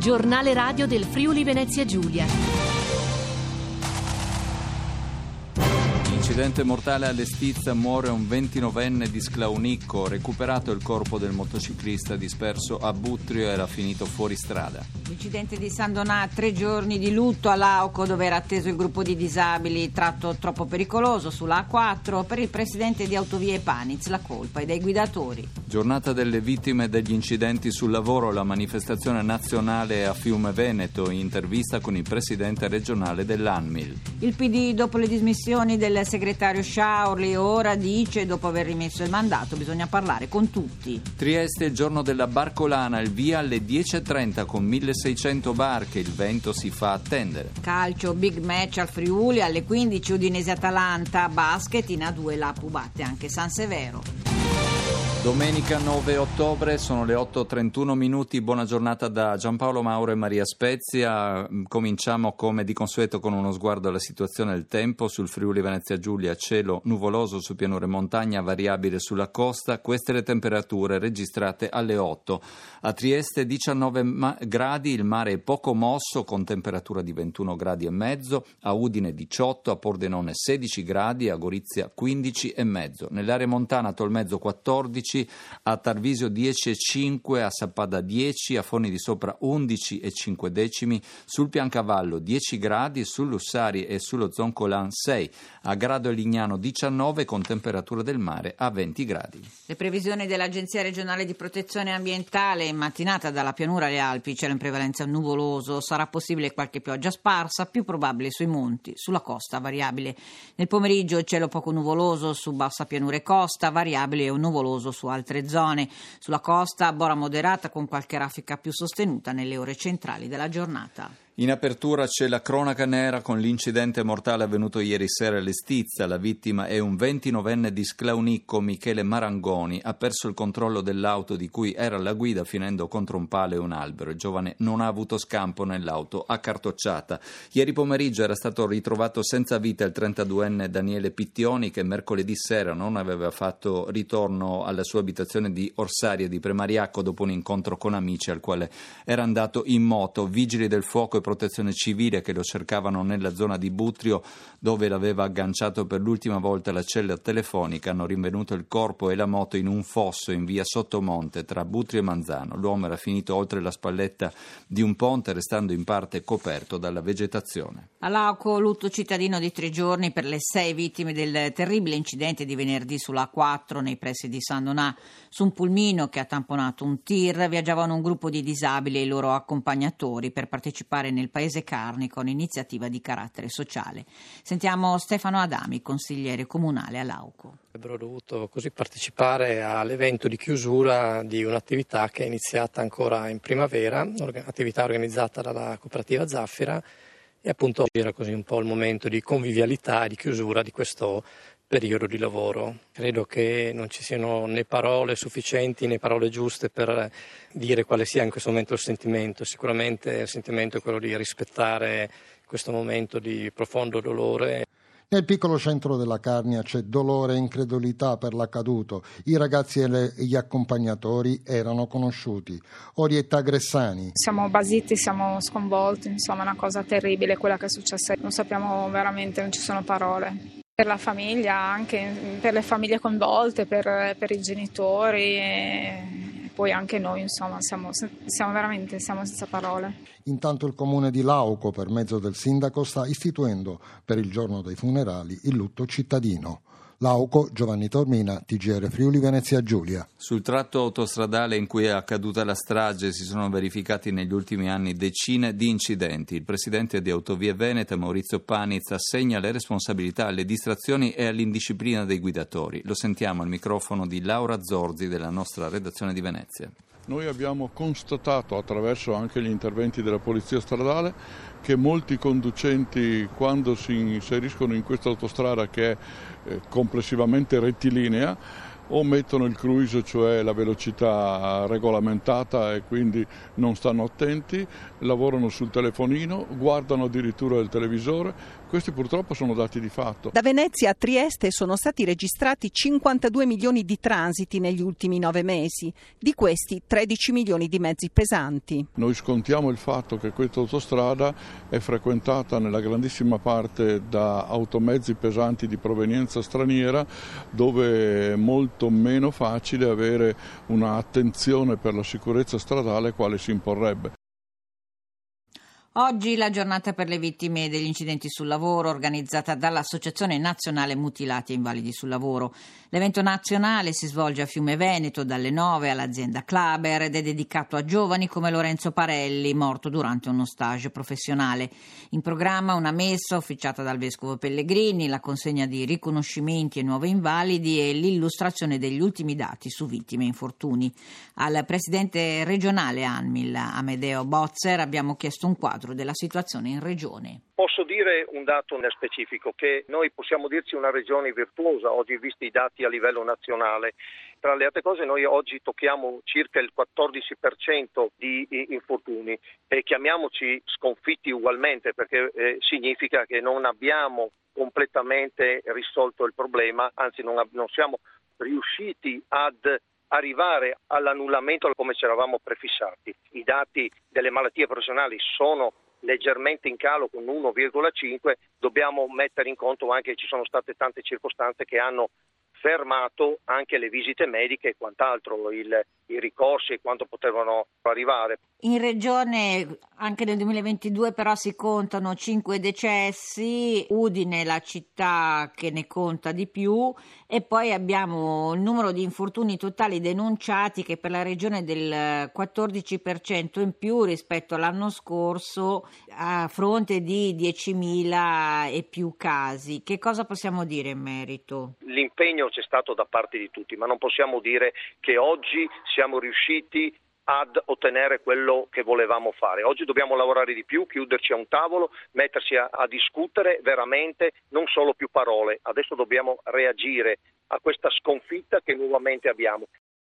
Giornale radio del Friuli Venezia Giulia. Incidente mortale alle Stizza, muore un 29enne di Sclaunicco, recuperato il corpo del motociclista disperso a Buttrio, era finito fuori strada. L'incidente di San Donà, 3 giorni di lutto a Lauco dove era atteso il gruppo di disabili, tratto troppo pericoloso sulla A4, per il presidente di Autovie Paniz la colpa è dei guidatori. Giornata delle vittime degli incidenti sul lavoro, la manifestazione nazionale a Fiume Veneto, intervista con il presidente regionale dell'ANMIL. Il PD dopo le dismissioni del segretario Sciaurli ora dice, dopo aver rimesso il mandato, bisogna parlare con tutti. Trieste, il giorno della barcolana, il via alle 10.30 con 1600 barche, il vento si fa attendere. Calcio, big match al Friuli, alle 15 Udinese-Atalanta, basket in A2 l'Apu batte anche San Severo. Domenica 9 ottobre, sono le 8:31 minuti, buona giornata da Giampaolo Mauro e Maria Spezia. Cominciamo come di consueto con uno sguardo alla situazione del tempo. Sul Friuli Venezia Giulia cielo nuvoloso su pianure e montagna, variabile sulla costa, queste le temperature registrate alle 8. A Trieste 19 gradi, il mare è poco mosso con temperatura di 21 gradi e mezzo, a Udine 18, a Pordenone 16 gradi, a Gorizia 15 e mezzo. Nell'area montana a Tolmezzo 14, a Tarvisio 10,5, a Sappada 10, a Forni di Sopra 11,5, sul Piancavallo 10 gradi, sull'Ussari e sullo Zoncolan 6, a Grado e Lignano 19 con temperatura del mare a 20 gradi. Le previsioni dell'Agenzia regionale di protezione ambientale: in mattinata dalla pianura alle Alpi cielo in prevalenza nuvoloso, sarà possibile qualche pioggia sparsa, più probabile sui monti, sulla costa variabile. Nel pomeriggio cielo poco nuvoloso su bassa pianura e costa, variabile o nuvoloso su altre zone. Sulla costa bora moderata con qualche raffica più sostenuta nelle ore centrali della giornata. In apertura c'è la cronaca nera con l'incidente mortale avvenuto ieri sera alle Stizza. La vittima è un 29enne di Sclaunicco, Michele Marangoni. Ha perso il controllo dell'auto di cui era alla guida finendo contro un palo e un albero. Il giovane non ha avuto scampo nell'auto accartocciata. Ieri pomeriggio era stato ritrovato senza vita il 32enne Daniele Pittioni, che mercoledì sera non aveva fatto ritorno alla sua abitazione di Orsaria di Premariacco dopo un incontro con amici al quale era andato in moto. Vigili del fuoco e protezione civile che lo cercavano nella zona di Buttrio, dove l'aveva agganciato per l'ultima volta la cella telefonica, hanno rinvenuto il corpo e la moto in un fosso in via Sottomonte tra Buttrio e Manzano. L'uomo era finito oltre la spalletta di un ponte, restando in parte coperto dalla vegetazione. A Lauco lutto cittadino di 3 giorni per le 6 vittime del terribile incidente di venerdì sulla A4 nei pressi di San Donà. Su un pulmino che ha tamponato un tir viaggiavano un gruppo di disabili e i loro accompagnatori per partecipare nel paese Carni con iniziativa di carattere sociale. Sentiamo Stefano Adami, consigliere comunale a Lauco. Avrebbero dovuto così partecipare all'evento di chiusura di un'attività che è iniziata ancora in primavera, attività organizzata dalla cooperativa Zaffira, e appunto era così un po' il momento di convivialità e di chiusura di questo periodo di lavoro. Credo che non ci siano né parole sufficienti né parole giuste per dire quale sia in questo momento il sentimento. Sicuramente il sentimento è quello di rispettare questo momento di profondo dolore. Nel piccolo centro della Carnia c'è dolore e incredulità per l'accaduto. I ragazzi e gli accompagnatori erano conosciuti. Orietta Gressani. Siamo basiti, siamo sconvolti, insomma è una cosa terribile quella che è successa. Non sappiamo veramente, non ci sono parole. Per la famiglia, anche per le famiglie coinvolte, per i genitori e poi anche noi, insomma, siamo senza parole. Intanto il comune di Lauco, per mezzo del sindaco, sta istituendo per il giorno dei funerali il lutto cittadino. Lauco, Giovanni Tormina, TGR Friuli Venezia Giulia. Sul tratto autostradale in cui è accaduta la strage si sono verificati negli ultimi anni decine di incidenti. Il presidente di Autovie Venete, Maurizio Paniz, assegna le responsabilità alle distrazioni e all'indisciplina dei guidatori. Lo sentiamo al microfono di Laura Zorzi della nostra redazione di Venezia. Noi abbiamo constatato, attraverso anche gli interventi della polizia stradale, che molti conducenti, quando si inseriscono in questa autostrada che è complessivamente rettilinea, o mettono il cruise, cioè la velocità regolamentata, e quindi non stanno attenti, lavorano sul telefonino, guardano addirittura il televisore. Questi purtroppo sono dati di fatto. Da Venezia a Trieste sono stati registrati 52 milioni di transiti negli ultimi 9 mesi, di questi 13 milioni di mezzi pesanti. Noi scontiamo il fatto che questa autostrada è frequentata nella grandissima parte da automezzi pesanti di provenienza straniera, dove è molto meno facile avere un'attenzione per la sicurezza stradale quale si imporrebbe. Oggi la giornata per le vittime degli incidenti sul lavoro, organizzata dall'Associazione Nazionale Mutilati e Invalidi sul Lavoro. L'evento nazionale si svolge a Fiume Veneto dalle 9 all'azienda Klaber ed è dedicato a giovani come Lorenzo Parelli, morto durante uno stage professionale. In programma una messa officiata dal Vescovo Pellegrini, la consegna di riconoscimenti e nuovi invalidi e l'illustrazione degli ultimi dati su vittime e infortuni. Al presidente regionale ANMIL, Amedeo Bozzer, abbiamo chiesto un quadro della situazione in regione. Posso dire un dato nel specifico, che noi possiamo dirci una regione virtuosa, oggi visti i dati a livello nazionale. Tra le altre cose noi oggi tocchiamo circa il 14% di infortuni e chiamiamoci sconfitti ugualmente, perché significa che non abbiamo completamente risolto il problema, anzi non siamo riusciti ad arrivare all'annullamento come ci eravamo prefissati. I dati delle malattie professionali sono leggermente in calo con 1,5, dobbiamo mettere in conto anche che ci sono state tante circostanze che hanno fermato anche le visite mediche e quant'altro, i ricorsi e quanto potevano arrivare. In regione anche nel 2022 però si contano 5 decessi, Udine è la città che ne conta di più, e poi abbiamo il numero di infortuni totali denunciati che per la regione del 14% in più rispetto all'anno scorso, a fronte di 10.000 e più casi. Che cosa possiamo dire in merito? L'impegno c'è stato da parte di tutti, ma non possiamo dire che oggi siamo riusciti ad ottenere quello che volevamo fare. Oggi dobbiamo lavorare di più, chiuderci a un tavolo, mettersi a discutere veramente, non solo più parole. Adesso dobbiamo reagire a questa sconfitta che nuovamente abbiamo.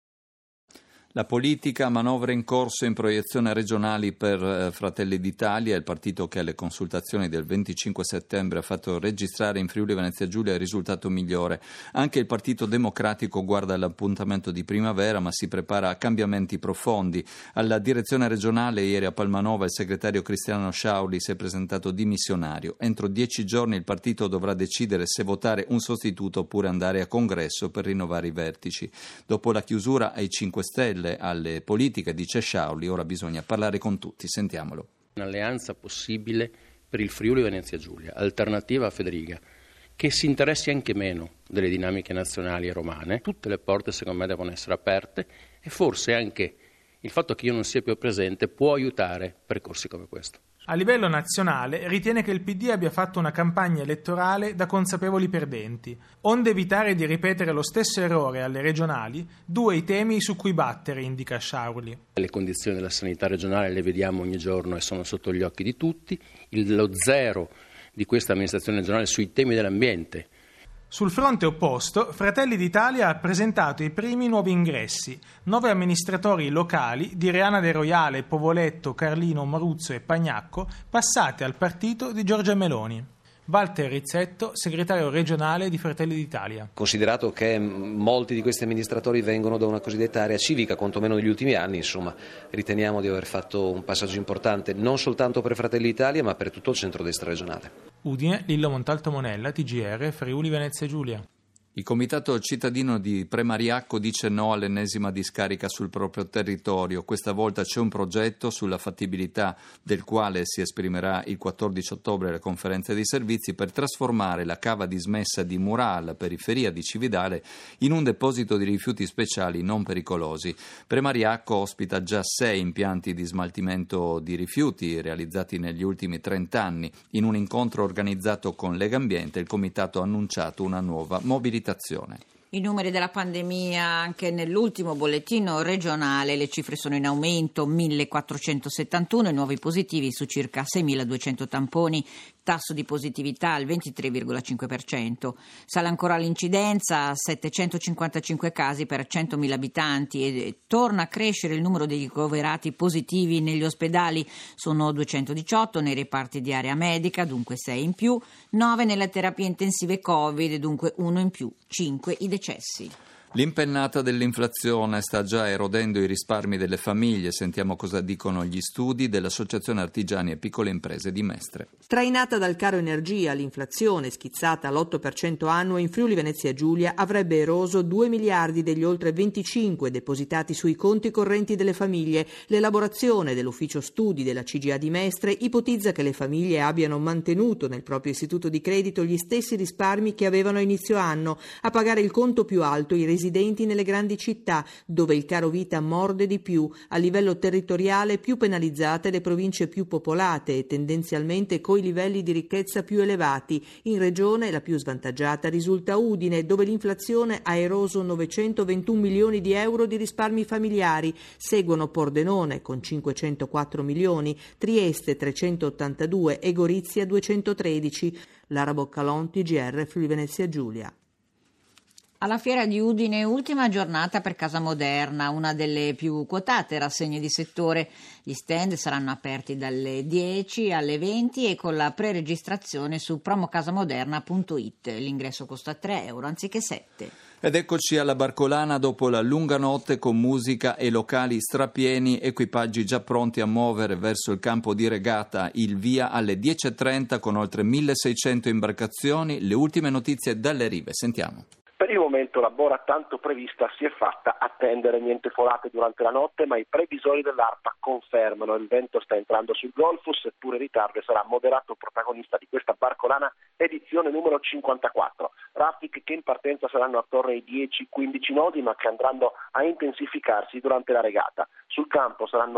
La politica, manovre in corso in proiezione regionali per Fratelli d'Italia, il partito che alle consultazioni del 25 settembre ha fatto registrare in Friuli Venezia Giulia il risultato migliore. Anche il Partito Democratico guarda all'appuntamento di primavera, ma si prepara a cambiamenti profondi. Alla direzione regionale ieri a Palmanova il segretario Cristiano Sciauli si è presentato dimissionario. Entro 10 giorni il partito dovrà decidere se votare un sostituto oppure andare a congresso per rinnovare i vertici. Dopo la chiusura ai 5 Stelle alle politiche, dice Sciauli, ora bisogna parlare con tutti. Sentiamolo. Un'alleanza possibile per il Friuli Venezia Giulia, alternativa a Federica, che si interessi anche meno delle dinamiche nazionali e romane. Tutte le porte secondo me devono essere aperte e forse anche il fatto che io non sia più presente può aiutare percorsi come questo. A livello nazionale ritiene che il PD abbia fatto una campagna elettorale da consapevoli perdenti. Onde evitare di ripetere lo stesso errore alle regionali, 2 i temi su cui battere, indica Sciauli. Le condizioni della sanità regionale le vediamo ogni giorno e sono sotto gli occhi di tutti. Lo zero di questa amministrazione regionale sui temi dell'ambiente. Sul fronte opposto, Fratelli d'Italia ha presentato i primi nuovi ingressi, 9 amministratori locali di Reana de Roiale, Povoletto, Carlino, Maruzzo e Pagnacco, passati al partito di Giorgia Meloni. Walter Rizzetto, segretario regionale di Fratelli d'Italia. Considerato che molti di questi amministratori vengono da una cosiddetta area civica, quantomeno negli ultimi anni, insomma, riteniamo di aver fatto un passaggio importante non soltanto per Fratelli d'Italia, ma per tutto il centrodestra regionale. Udine, Lillo Montalto Monella, TGR, Friuli Venezia Giulia. Il comitato cittadino di Premariacco dice no all'ennesima discarica sul proprio territorio. Questa volta c'è un progetto sulla fattibilità del quale si esprimerà il 14 ottobre alla conferenza dei servizi per trasformare la cava dismessa di Mural, periferia di Cividale, in un deposito di rifiuti speciali non pericolosi. Premariacco ospita già 6 impianti di smaltimento di rifiuti realizzati negli ultimi 30 anni. In un incontro organizzato con Legambiente il comitato ha annunciato una nuova mobilitazione. I numeri della pandemia anche nell'ultimo bollettino regionale, le cifre sono in aumento, 1.471 nuovi positivi su circa 6.200 tamponi, tasso di positività al 23,5%. Sale ancora l'incidenza a 755 casi per 100.000 abitanti e torna a crescere il numero degli ricoverati positivi negli ospedali. Sono 218 nei reparti di area medica, dunque 6 in più, 9 nelle terapie intensive Covid, dunque 1 in più, 5 i decessi. L'impennata dell'inflazione sta già erodendo i risparmi delle famiglie. Sentiamo cosa dicono gli studi dell'Associazione Artigiani e Piccole Imprese di Mestre. Trainata dal caro energia, l'inflazione schizzata all'8% annuo in Friuli Venezia Giulia avrebbe eroso 2 miliardi degli oltre 25 depositati sui conti correnti delle famiglie. L'elaborazione dell'ufficio studi della CGA di Mestre ipotizza che le famiglie abbiano mantenuto nel proprio istituto di credito gli stessi risparmi che avevano a inizio anno. A pagare il conto più alto i residenti nelle grandi città, dove il caro vita morde di più. A livello territoriale più penalizzate le province più popolate e tendenzialmente coi livelli di ricchezza più elevati. In regione la più svantaggiata risulta Udine, dove l'inflazione ha eroso 921 milioni di euro di risparmi familiari. Seguono Pordenone con 504 milioni, Trieste 382 e Gorizia 213. Lara Boccalon, TGR Friuli Venezia Giulia. Alla fiera di Udine, ultima giornata per Casa Moderna, una delle più quotate rassegne di settore. Gli stand saranno aperti dalle 10 alle 20 e con la preregistrazione su promocasamoderna.it. L'ingresso costa 3 euro anziché 7. Ed eccoci alla Barcolana dopo la lunga notte con musica e locali strapieni, equipaggi già pronti a muovere verso il campo di regata, il via alle 10.30 con oltre 1.600 imbarcazioni. Le ultime notizie dalle rive, sentiamo. Per il momento la bora tanto prevista si è fatta attendere, niente folate durante la notte, ma i previsori dell'ARPA confermano il vento sta entrando sul golfo, seppure in ritardo, e sarà moderato protagonista di questa Barcolana edizione numero 54. Traffic che in partenza saranno attorno ai 10-15 nodi, ma che andranno a intensificarsi durante la regata. Sul campo saranno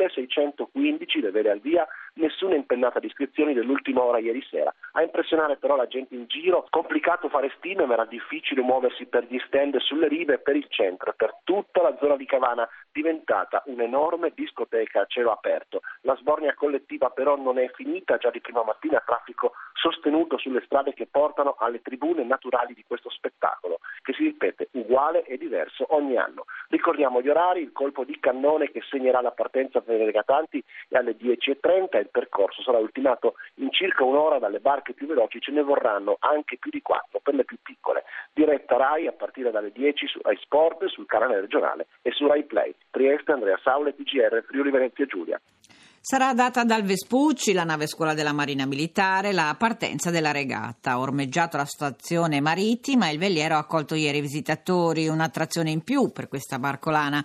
1.615 le vele al via, nessuna impennata di iscrizioni dell'ultima ora ieri sera. A impressionare però la gente in giro, complicato fare stime, ma era difficile muoversi per gli stand sulle rive e per il centro, per tutta la zona di Cavana, diventata un'enorme discoteca a cielo aperto. La sbornia collettiva però non è finita, già di prima mattina traffico sostenuto sulle strade che portano alle tribune naturali di questo spettacolo, che si ripete uguale e diverso ogni anno. Ricordiamo gli orari: il colpo di cannone che segnerà la partenza per i regatanti è alle 10.30, il percorso sarà ultimato in circa un'ora dalle barche più veloci, ce ne vorranno anche più di 4 per le più piccole. Diretta Rai a partire dalle 10 su Rai Sport, sul canale regionale e su Rai Play. Trieste, Andrea Saule, TGR Friuli Venezia Giulia. Sarà data dal Vespucci, la nave scuola della Marina Militare, la partenza della regata. Ha ormeggiato la stazione marittima e il veliero ha accolto ieri i visitatori, un'attrazione in più per questa barcolana.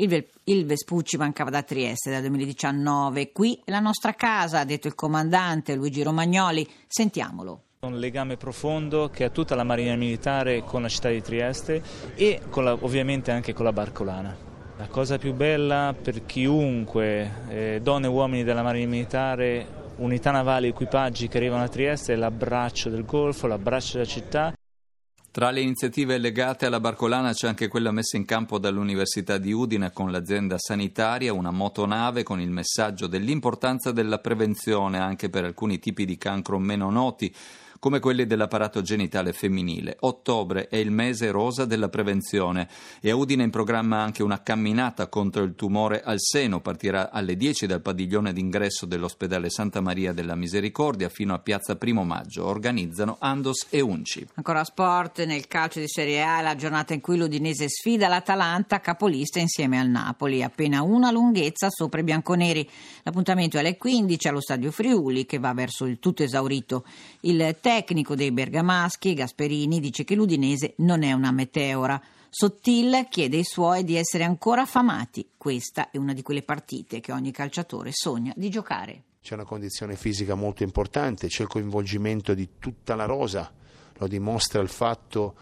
Il Vespucci mancava da Trieste dal 2019. Qui è la nostra casa, ha detto il comandante Luigi Romagnoli. Sentiamolo. Un legame profondo che ha tutta la Marina Militare con la città di Trieste e ovviamente anche con la barcolana. La cosa più bella per chiunque, donne e uomini della Marina Militare, unità navali, equipaggi che arrivano a Trieste, è l'abbraccio del Golfo, l'abbraccio della città. Tra le iniziative legate alla barcolana c'è anche quella messa in campo dall'Università di Udine con l'azienda sanitaria, una motonave con il messaggio dell'importanza della prevenzione anche per alcuni tipi di cancro meno noti, come quelli dell'apparato genitale femminile. Ottobre è il mese rosa della prevenzione e a Udine è in programma anche una camminata contro il tumore al seno. Partirà alle 10 dal padiglione d'ingresso dell'ospedale Santa Maria della Misericordia fino a Piazza Primo Maggio. Organizzano Andos e Unci. Ancora sport, nel calcio di Serie A, la giornata in cui l'Udinese sfida l'Atalanta, capolista insieme al Napoli. Appena una lunghezza sopra i bianconeri. L'appuntamento è alle 15 allo Stadio Friuli, che va verso il tutto esaurito. Il tecnico dei bergamaschi, Gasperini, dice che l'Udinese non è una meteora. Sottil chiede ai suoi di essere ancora affamati. Questa è una di quelle partite che ogni calciatore sogna di giocare. C'è una condizione fisica molto importante, c'è il coinvolgimento di tutta la rosa, lo dimostra il fatto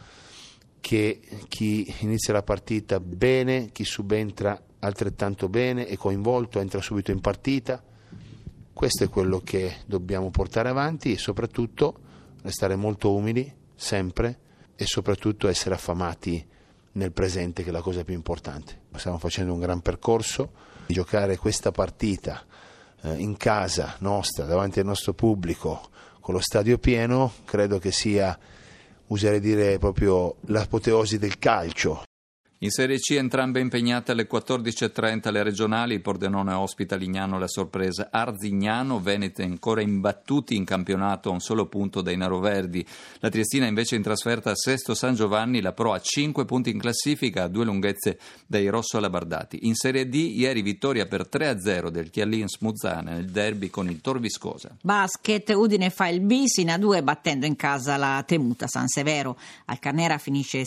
che chi inizia la partita bene, chi subentra altrettanto bene, è coinvolto, entra subito in partita. Questo è quello che dobbiamo portare avanti e soprattutto restare molto umili sempre e soprattutto essere affamati nel presente, che è la cosa più importante. Stiamo facendo un gran percorso, di giocare questa partita in casa nostra, davanti al nostro pubblico, con lo stadio pieno, credo che sia, userei dire, proprio l'apoteosi del calcio. In Serie C entrambe impegnate alle 14.30 le regionali, Pordenone ospita Lignano, la sorpresa Arzignano, Veneti ancora imbattuti in campionato a un solo punto dai neroverdi. La Triestina invece in trasferta a Sesto San Giovanni, la Pro a 5 punti in classifica, a 2 lunghezze dai rosso-alabardati. In Serie D ieri vittoria per 3-0 del Chialin Smuzzane nel derby con il Tor Viscosa. Basket, Udine fa il bis in A2 battendo in casa la temuta San Severo. Al Carnera finisce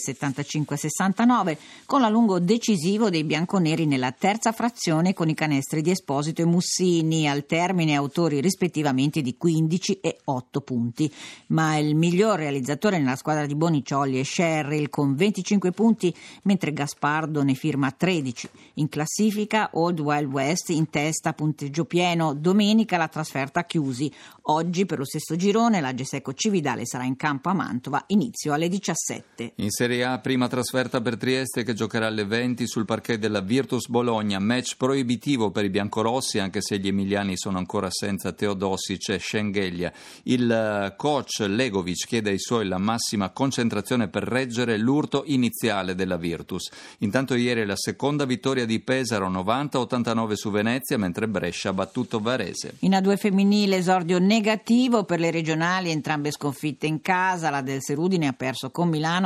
75-69. Con l'allungo decisivo dei bianconeri nella terza frazione con i canestri di Esposito e Mussini, al termine autori rispettivamente di 15 e 8 punti. Ma il miglior realizzatore nella squadra di Boniciolli è Sherrill con 25 punti, mentre Gaspardo ne firma 13. In classifica Old Wild West in testa, punteggio pieno. Domenica la trasferta a Chiusi. Oggi per lo stesso girone la Geseco Cividale sarà in campo a Mantova, inizio alle 17. In Serie A prima trasferta per Trieste che giocherà alle 20 sul parquet della Virtus Bologna, match proibitivo per i biancorossi anche se gli emiliani sono ancora senza Teodosic e Schengelia. Il coach Legovic chiede ai suoi la massima concentrazione per reggere l'urto iniziale della Virtus. Intanto ieri la seconda vittoria di Pesaro 90-89 su Venezia, mentre Brescia ha battuto Varese. In A2 femminile esordio negativo per le regionali, entrambe sconfitte in casa. La del Serudine ha perso con Milano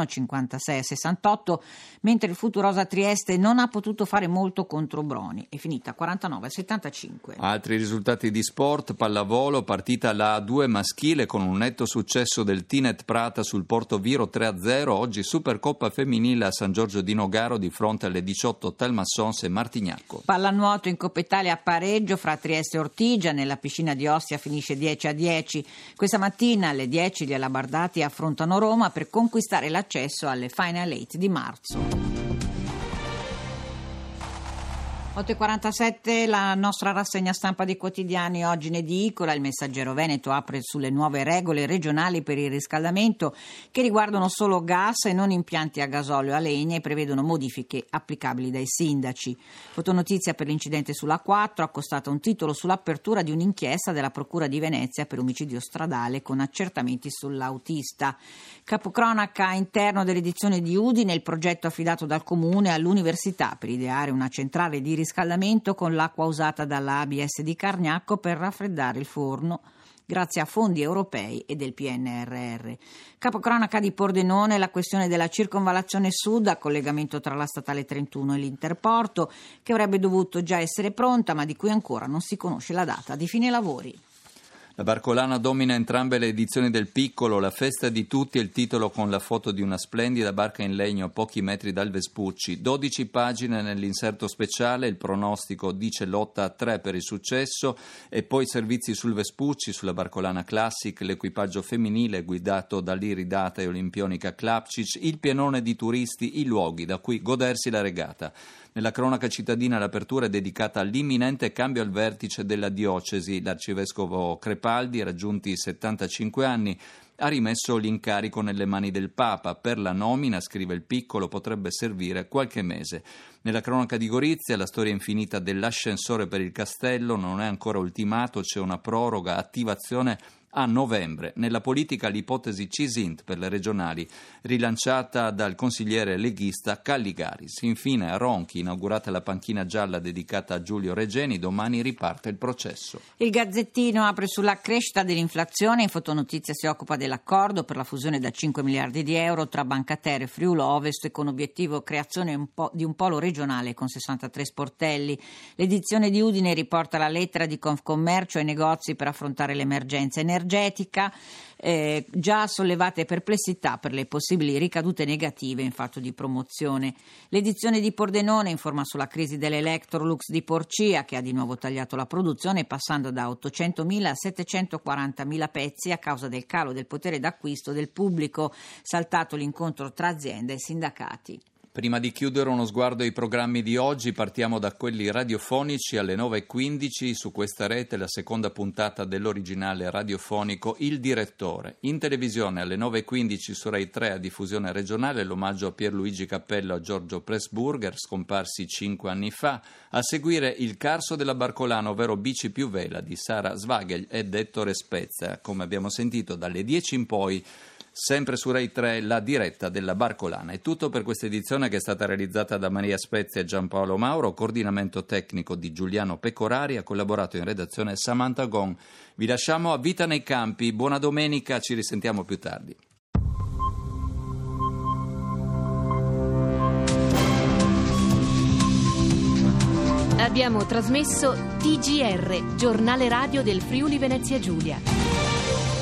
56-68, mentre il Futurosa Trieste non ha potuto fare molto contro Broni, è finita 49-75. Altri risultati di sport: pallavolo, partita la A2 maschile con un netto successo del Tinet Prata sul Porto Viro 3-0, oggi Supercoppa femminile a San Giorgio di Nogaro di fronte alle 18 Talmassons e Martignacco. Pallanuoto in Coppa Italia a pareggio fra Trieste e Ortigia, nella piscina di Ostia finisce 10-10. Questa mattina alle 10 gli alabardati affrontano Roma per conquistare l'accesso alle Final 8 di marzo. 8.47, la nostra rassegna stampa dei quotidiani oggi in edicola. Il Messaggero Veneto apre sulle nuove regole regionali per il riscaldamento che riguardano solo gas e non impianti a gasolio e a legna e prevedono modifiche applicabili dai sindaci. Fotonotizia per l'incidente sulla 4, accostata un titolo sull'apertura di un'inchiesta della Procura di Venezia per omicidio stradale con accertamenti sull'autista. Capocronaca interno dell'edizione di Udine, il progetto affidato dal Comune all'Università per ideare una centrale di riscaldamento con l'acqua usata dalla ABS di Cargnacco per raffreddare il forno grazie a fondi europei e del PNRR. Capocronaca di Pordenone, la questione della circonvallazione sud a collegamento tra la statale 31 e l'Interporto, che avrebbe dovuto già essere pronta ma di cui ancora non si conosce la data di fine lavori. La Barcolana domina entrambe le edizioni del Piccolo, la festa di tutti è il titolo con la foto di una splendida barca in legno a pochi metri dal Vespucci. 12 pagine nell'inserto speciale, il pronostico dice lotta a 3 per il successo e poi servizi sul Vespucci, sulla Barcolana Classic, l'equipaggio femminile guidato dall'iridata e olimpionica Klapčić, il pienone di turisti, i luoghi da cui godersi la regata. Nella cronaca cittadina l'apertura è dedicata all'imminente cambio al vertice della diocesi. L'arcivescovo Crepaldi, raggiunti i 75 anni, ha rimesso l'incarico nelle mani del Papa. Per la nomina, scrive il Piccolo, potrebbe servire qualche mese. Nella cronaca di Gorizia, la storia infinita dell'ascensore per il castello non è ancora ultimato, c'è una proroga, attivazione a novembre. Nella politica l'ipotesi Cisint per le regionali, rilanciata dal consigliere leghista Calligaris. Infine a Ronchi, inaugurata la panchina gialla dedicata a Giulio Regeni, domani riparte il processo. Il Gazzettino apre sulla crescita dell'inflazione, in fotonotizia si occupa dell'accordo per la fusione da 5 miliardi di euro tra Bancatere e Friuli Ovest con obiettivo creazione di un polo regionale con 63 sportelli. L'edizione di Udine riporta la lettera di Confcommercio ai negozi per affrontare l'emergenza energetica, già sollevate perplessità per le possibili ricadute negative in fatto di promozione. L'edizione di Pordenone informa sulla crisi dell'Electrolux di Porcia, che ha di nuovo tagliato la produzione passando da 800.000 a 740.000 pezzi a causa del calo del potere d'acquisto del pubblico, saltato l'incontro tra aziende e sindacati. Prima di chiudere uno sguardo ai programmi di oggi, partiamo da quelli radiofonici. Alle 9.15 su questa rete la seconda puntata dell'originale radiofonico Il Direttore. In televisione alle 9.15 su Rai 3 a diffusione regionale l'omaggio a Pierluigi Cappello a Giorgio Pressburger, scomparsi 5 anni fa. A seguire Il Carso della Barcolana, ovvero Bici più vela di Sara Svagel ed Ettore Spezza. Come abbiamo sentito dalle 10 in poi, sempre su Rai 3, la diretta della Barcolana. È tutto per questa edizione che è stata realizzata da Maria Spezia e Giampaolo Mauro, coordinamento tecnico di Giuliano Pecorari, ha collaborato in redazione Samantha Gon. Vi lasciamo a Vita nei Campi, buona domenica, ci risentiamo più tardi. Abbiamo trasmesso TGR, giornale radio del Friuli Venezia Giulia.